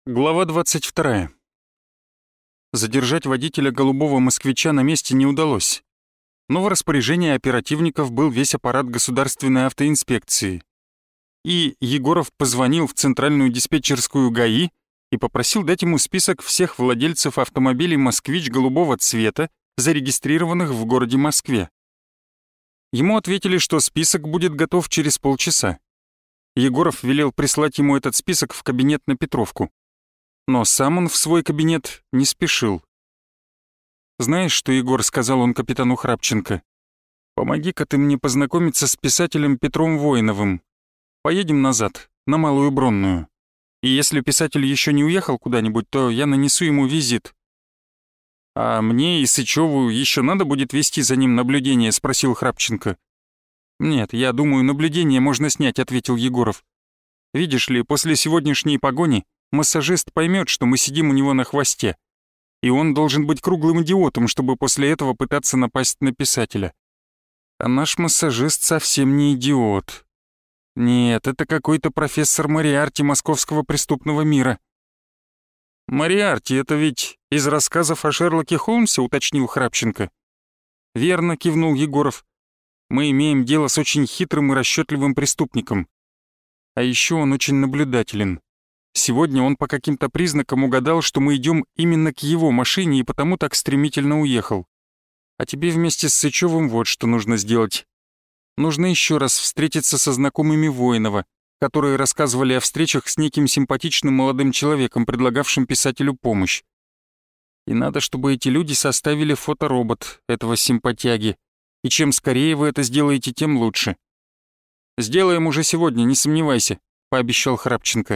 Глава 22. Задержать водителя голубого москвича на месте не удалось. Но в распоряжении оперативников был весь аппарат государственной автоинспекции. И Егоров позвонил в центральную диспетчерскую ГАИ и попросил дать ему список всех владельцев автомобилей «Москвич» голубого цвета, зарегистрированных в городе Москве. Ему ответили, что список будет готов через полчаса. Егоров велел прислать ему этот список в кабинет на Петровку. Но сам он в свой кабинет не спешил. «Знаешь, что, Егор, — сказал он капитану Храпченко, — помоги-ка ты мне познакомиться с писателем Петром Воиновым. Поедем назад, на Малую Бронную. И если писатель еще не уехал куда-нибудь, то я нанесу ему визит». «А мне и Сычеву еще надо будет вести за ним наблюдение?» — спросил Храпченко. «Нет, я думаю, наблюдение можно снять», — ответил Егоров. «Видишь ли, после сегодняшней погони массажист поймет, что мы сидим у него на хвосте, и он должен быть круглым идиотом, чтобы после этого пытаться напасть на писателя. А наш массажист совсем не идиот. Нет, это какой-то профессор Мориарти московского преступного мира». «Мориарти — это ведь из рассказов о Шерлоке Холмсе?» — уточнил Храпченко. «Верно», — кивнул Егоров. «Мы имеем дело с очень хитрым и расчетливым преступником. А еще он очень наблюдателен. Сегодня он по каким-то признакам угадал, что мы идем именно к его машине, и потому так стремительно уехал. А тебе вместе с Сычевым вот что нужно сделать. Нужно еще раз встретиться со знакомыми Воинова, которые рассказывали о встречах с неким симпатичным молодым человеком, предлагавшим писателю помощь. И надо, чтобы эти люди составили фоторобот этого симпатяги. И чем скорее вы это сделаете, тем лучше». «Сделаем уже сегодня, не сомневайся», — пообещал Храпченко.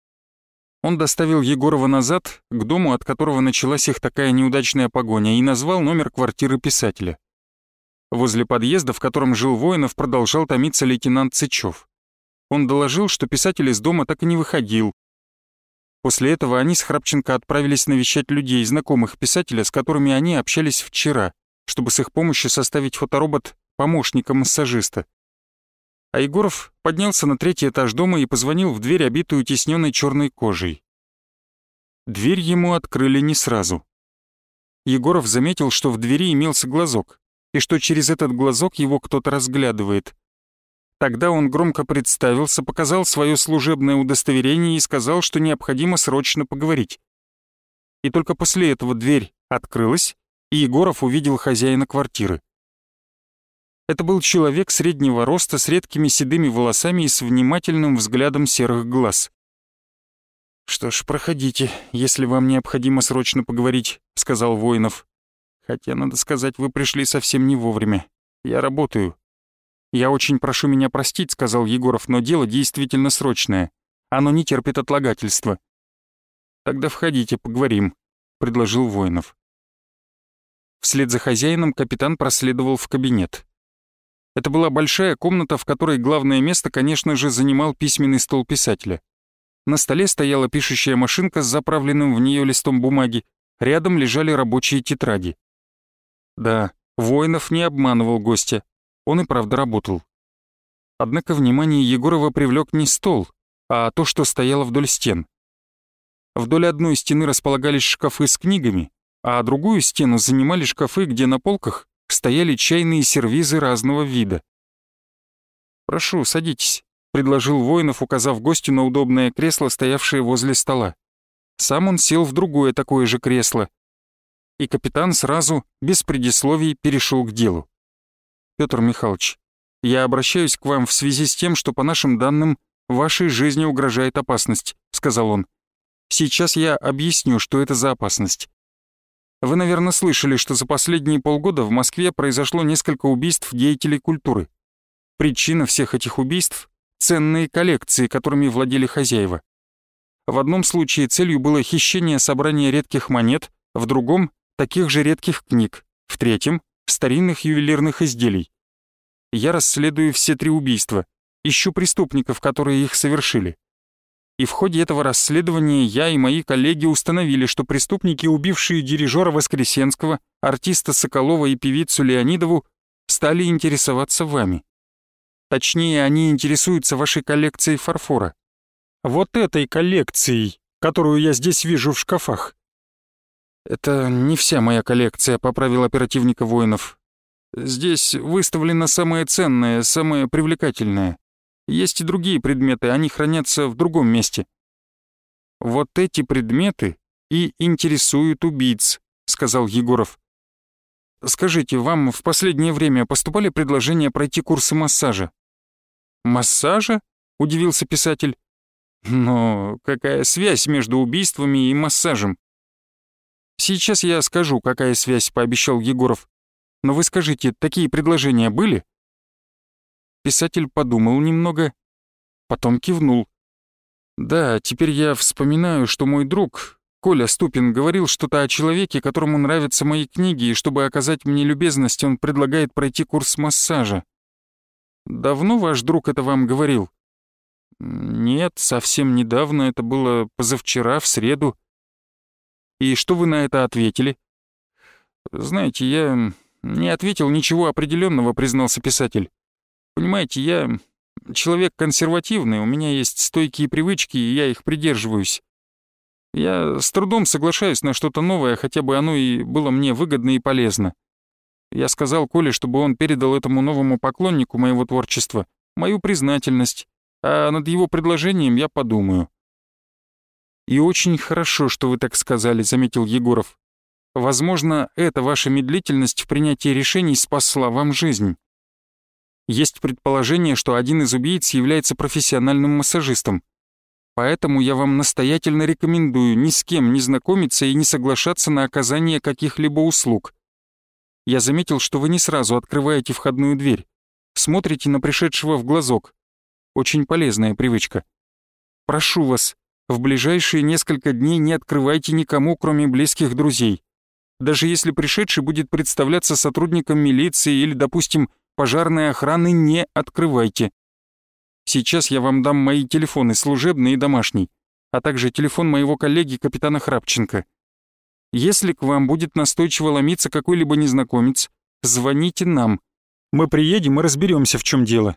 Он доставил Егорова назад, к дому, от которого началась их такая неудачная погоня, и назвал номер квартиры писателя. Возле подъезда, в котором жил Воинов, продолжал томиться лейтенант Сычев. Он доложил, что писатель из дома так и не выходил. После этого они с Храпченко отправились навещать людей, знакомых писателя, с которыми они общались вчера, чтобы с их помощью составить фоторобот помощника массажиста. А Егоров поднялся на 3-й этаж дома и позвонил в дверь, обитую тисненной черной кожей. Дверь ему открыли не сразу. Егоров заметил, что в двери имелся глазок, и что через этот глазок его кто-то разглядывает. Тогда он громко представился, показал свое служебное удостоверение и сказал, что необходимо срочно поговорить. И только после этого дверь открылась, и Егоров увидел хозяина квартиры. Это был человек среднего роста с редкими седыми волосами и с внимательным взглядом серых глаз. «Что ж, проходите, если вам необходимо срочно поговорить», — сказал Воинов. «Хотя, надо сказать, вы пришли совсем не вовремя. Я работаю». «Я очень прошу меня простить», — сказал Егоров, «но дело действительно срочное. Оно не терпит отлагательства». «Тогда входите, поговорим», — предложил Воинов. Вслед за хозяином капитан проследовал в кабинет. Это была большая комната, в которой главное место, конечно же, занимал письменный стол писателя. На столе стояла пишущая машинка с заправленным в нее листом бумаги, рядом лежали рабочие тетради. Да, Воинов не обманывал гостя, он и правда работал. Однако внимание Егорова привлек не стол, а то, что стояло вдоль стен. Вдоль одной стены располагались шкафы с книгами, а другую стену занимали шкафы, где на полках стояли чайные сервизы разного вида. «Прошу, садитесь», — предложил Воинов, указав гостю на удобное кресло, стоявшее возле стола. Сам он сел в другое такое же кресло. И капитан сразу, без предисловий, перешел к делу. «Петр Михайлович, я обращаюсь к вам в связи с тем, что, по нашим данным, вашей жизни угрожает опасность», — сказал он. «Сейчас я объясню, что это за опасность. Вы, наверное, слышали, что за последние полгода в Москве произошло несколько убийств деятелей культуры. Причина всех этих убийств — ценные коллекции, которыми владели хозяева. В одном случае целью было хищение собрания редких монет, в другом — таких же редких книг, в третьем — старинных ювелирных изделий. Я расследую все 3 убийства, ищу преступников, которые их совершили. И в ходе этого расследования я и мои коллеги установили, что преступники, убившие дирижера Воскресенского, артиста Соколова и певицу Леонидову, стали интересоваться вами. Точнее, они интересуются вашей коллекцией фарфора. Вот этой коллекцией, которую я здесь вижу в шкафах». «Это не вся моя коллекция», — поправил оперативника Воинов. «Здесь выставлено самое ценное, самое привлекательное. Есть и другие предметы, они хранятся в другом месте». «Вот эти предметы и интересуют убийц», — сказал Егоров. «Скажите, вам в последнее время поступали предложения пройти курсы массажа?» «Массажа?» — удивился писатель. «Но какая связь между убийствами и массажем?» «Сейчас я скажу, какая связь», — пообещал Егоров. «Но вы скажите, такие предложения были?» Писатель подумал немного, потом кивнул. «Да, теперь я вспоминаю, что мой друг, Коля Ступин, говорил что-то о человеке, которому нравятся мои книги, и чтобы оказать мне любезность, он предлагает пройти курс массажа. Давно ваш друг это вам говорил?» «Нет, совсем недавно, это было позавчера, в среду». «И что вы на это ответили?» «Знаете, я не ответил ничего определенного», — признался писатель. «Понимаете, я человек консервативный, у меня есть стойкие привычки, и я их придерживаюсь. Я с трудом соглашаюсь на что-то новое, хотя бы оно и было мне выгодно и полезно. Я сказал Коле, чтобы он передал этому новому поклоннику моего творчества мою признательность, а над его предложением я подумаю». «И очень хорошо, что вы так сказали», — заметил Егоров. «Возможно, эта ваша медлительность в принятии решений спасла вам жизнь. Есть предположение, что один из убийц является профессиональным массажистом. Поэтому я вам настоятельно рекомендую ни с кем не знакомиться и не соглашаться на оказание каких-либо услуг. Я заметил, что вы не сразу открываете входную дверь. Смотрите на пришедшего в глазок. Очень полезная привычка. Прошу вас, в ближайшие несколько дней не открывайте никому, кроме близких друзей. Даже если пришедший будет представляться сотрудником милиции или, допустим, пожарной охраны, не открывайте. Сейчас я вам дам мои телефоны, служебный и домашний, а также телефон моего коллеги капитана Храпченко. Если к вам будет настойчиво ломиться какой-либо незнакомец, звоните нам. Мы приедем и разберемся, в чем дело».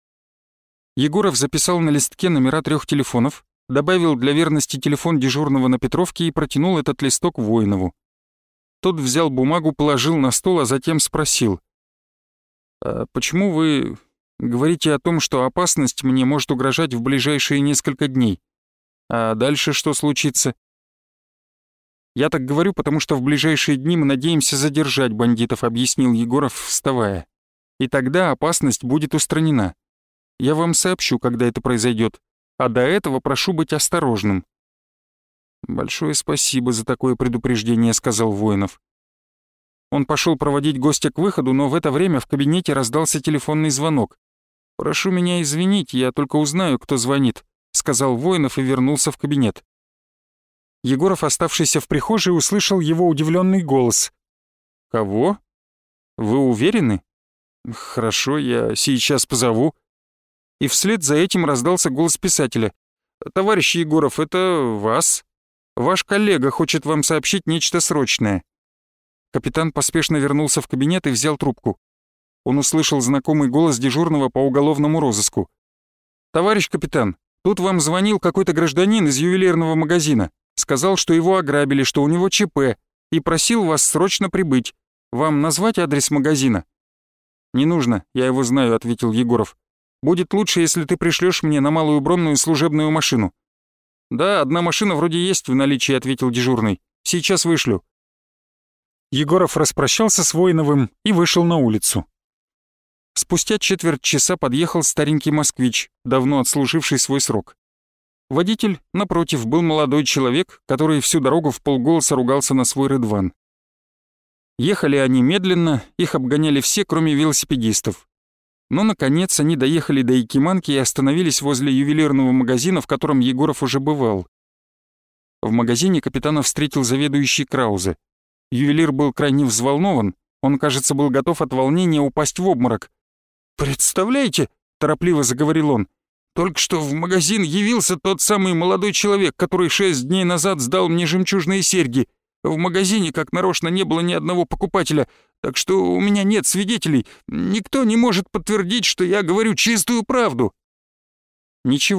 Егоров записал на листке номера 3 телефонов, добавил для верности телефон дежурного на Петровке и протянул этот листок Воинову. Тот взял бумагу, положил на стол, а затем спросил: «А почему вы говорите о том, что опасность мне может угрожать в ближайшие несколько дней? А дальше что случится?» «Я так говорю, потому что в ближайшие дни мы надеемся задержать бандитов», — объяснил Егоров, вставая. «И тогда опасность будет устранена. Я вам сообщу, когда это произойдет, а до этого прошу быть осторожным». «Большое спасибо за такое предупреждение», — сказал Воинов. Он пошел проводить гостя к выходу, но в это время в кабинете раздался телефонный звонок. «Прошу меня извинить, я только узнаю, кто звонит», — сказал Воинов и вернулся в кабинет. Егоров, оставшийся в прихожей, услышал его удивленный голос. «Кого? Вы уверены? Хорошо, я сейчас позову». И вслед за этим раздался голос писателя. «Товарищ Егоров, это вас? Ваш коллега хочет вам сообщить нечто срочное». Капитан поспешно вернулся в кабинет и взял трубку. Он услышал знакомый голос дежурного по уголовному розыску. «Товарищ капитан, тут вам звонил какой-то гражданин из ювелирного магазина. Сказал, что его ограбили, что у него ЧП, и просил вас срочно прибыть. Вам назвать адрес магазина?» «Не нужно, я его знаю», — ответил Егоров. «Будет лучше, если ты пришлешь мне на Малую Бронную служебную машину». «Да, одна машина вроде есть в наличии», — ответил дежурный. «Сейчас вышлю». Егоров распрощался с Воиновым и вышел на улицу. Спустя четверть часа подъехал старенький москвич, давно отслуживший свой срок. Водитель, напротив, был молодой человек, который всю дорогу вполголоса ругался на свой Рыдван. Ехали они медленно, их обгоняли все, кроме велосипедистов. Но, наконец, они доехали до Якиманки и остановились возле ювелирного магазина, в котором Егоров уже бывал. В магазине капитана встретил заведующий Краузе. Ювелир был крайне взволнован, он, кажется, был готов от волнения упасть в обморок. «Представляете?» — торопливо заговорил он. «Только что в магазин явился тот самый молодой человек, который 6 дней назад сдал мне жемчужные серьги. В магазине, как нарочно, не было ни одного покупателя, так что у меня нет свидетелей. Никто не может подтвердить, что я говорю чистую правду». «Ничего,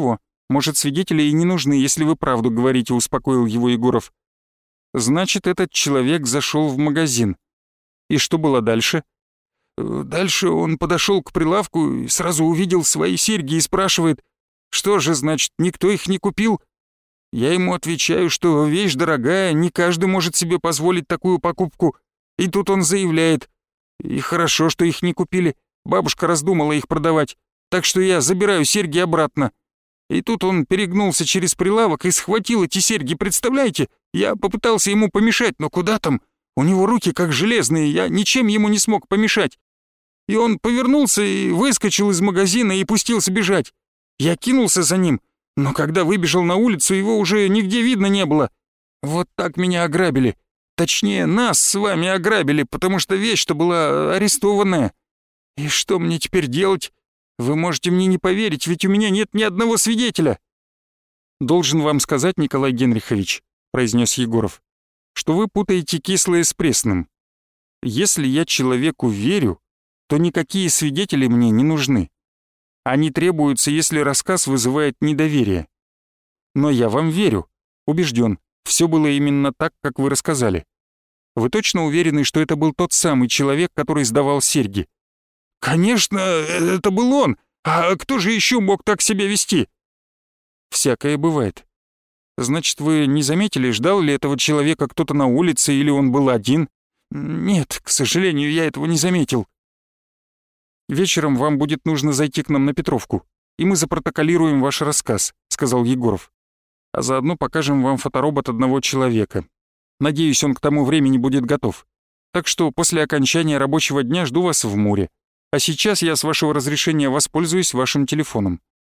Может, свидетели и не нужны, если вы правду говорите», — успокоил его Егоров. «Значит, этот человек зашел в магазин. И что было дальше?» «Дальше он подошел к прилавку и сразу увидел свои серьги и спрашивает, что же, значит, никто их не купил? Я ему отвечаю, что вещь дорогая, не каждый может себе позволить такую покупку. И тут он заявляет, и хорошо, что их не купили, бабушка раздумала их продавать, так что я забираю серьги обратно. И тут он перегнулся через прилавок и схватил эти серьги, представляете? Я попытался ему помешать, но куда там? У него руки как железные, я ничем ему не смог помешать. И он повернулся и выскочил из магазина и пустился бежать. Я кинулся за ним, но когда выбежал на улицу, его уже нигде видно не было. Вот так меня ограбили. Точнее, нас с вами ограбили, потому что вещь-то была арестованная. И что мне теперь делать? Вы можете мне не поверить, ведь у меня нет ни одного свидетеля». «Должен вам сказать, Николай Генрихович», — произнес Егоров, «что вы путаете кислое с пресным. Если я человеку верю, то никакие свидетели мне не нужны. Они требуются, если рассказ вызывает недоверие. Но я вам верю, убежден, все было именно так, как вы рассказали. Вы точно уверены, что это был тот самый человек, который сдавал серьги?» «Конечно, это был он. А кто же еще мог так себя вести?» «Всякое бывает. Значит, вы не заметили, ждал ли этого человека кто-то на улице или он был один?» «Нет, к сожалению, я этого не заметил». «Вечером вам будет нужно зайти к нам на Петровку, и мы запротоколируем ваш рассказ», — сказал Егоров. «А заодно покажем вам фоторобот одного человека. Надеюсь, он к тому времени будет готов. Так что после окончания рабочего дня жду вас в Муре. А сейчас я, с вашего разрешения, воспользуюсь вашим телефоном».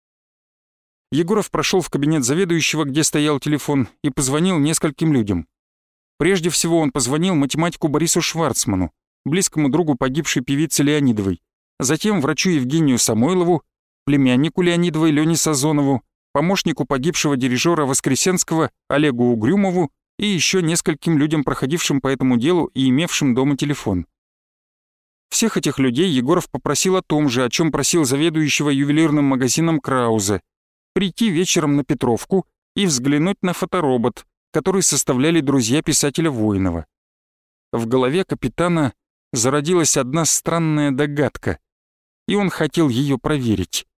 Егоров прошел в кабинет заведующего, где стоял телефон, и позвонил нескольким людям. Прежде всего он позвонил математику Борису Шварцману, близкому другу погибшей певицы Леонидовой, затем врачу Евгению Самойлову, племяннику Леонидовой Лене Сазонову, помощнику погибшего дирижера Воскресенского Олегу Угрюмову и еще нескольким людям, проходившим по этому делу и имевшим дома телефон. Всех этих людей Егоров попросил о том же, о чем просил заведующего ювелирным магазином Краузе, прийти вечером на Петровку и взглянуть на фоторобот, который составляли друзья писателя Воинова. В голове капитана зародилась одна странная догадка, и он хотел ее проверить.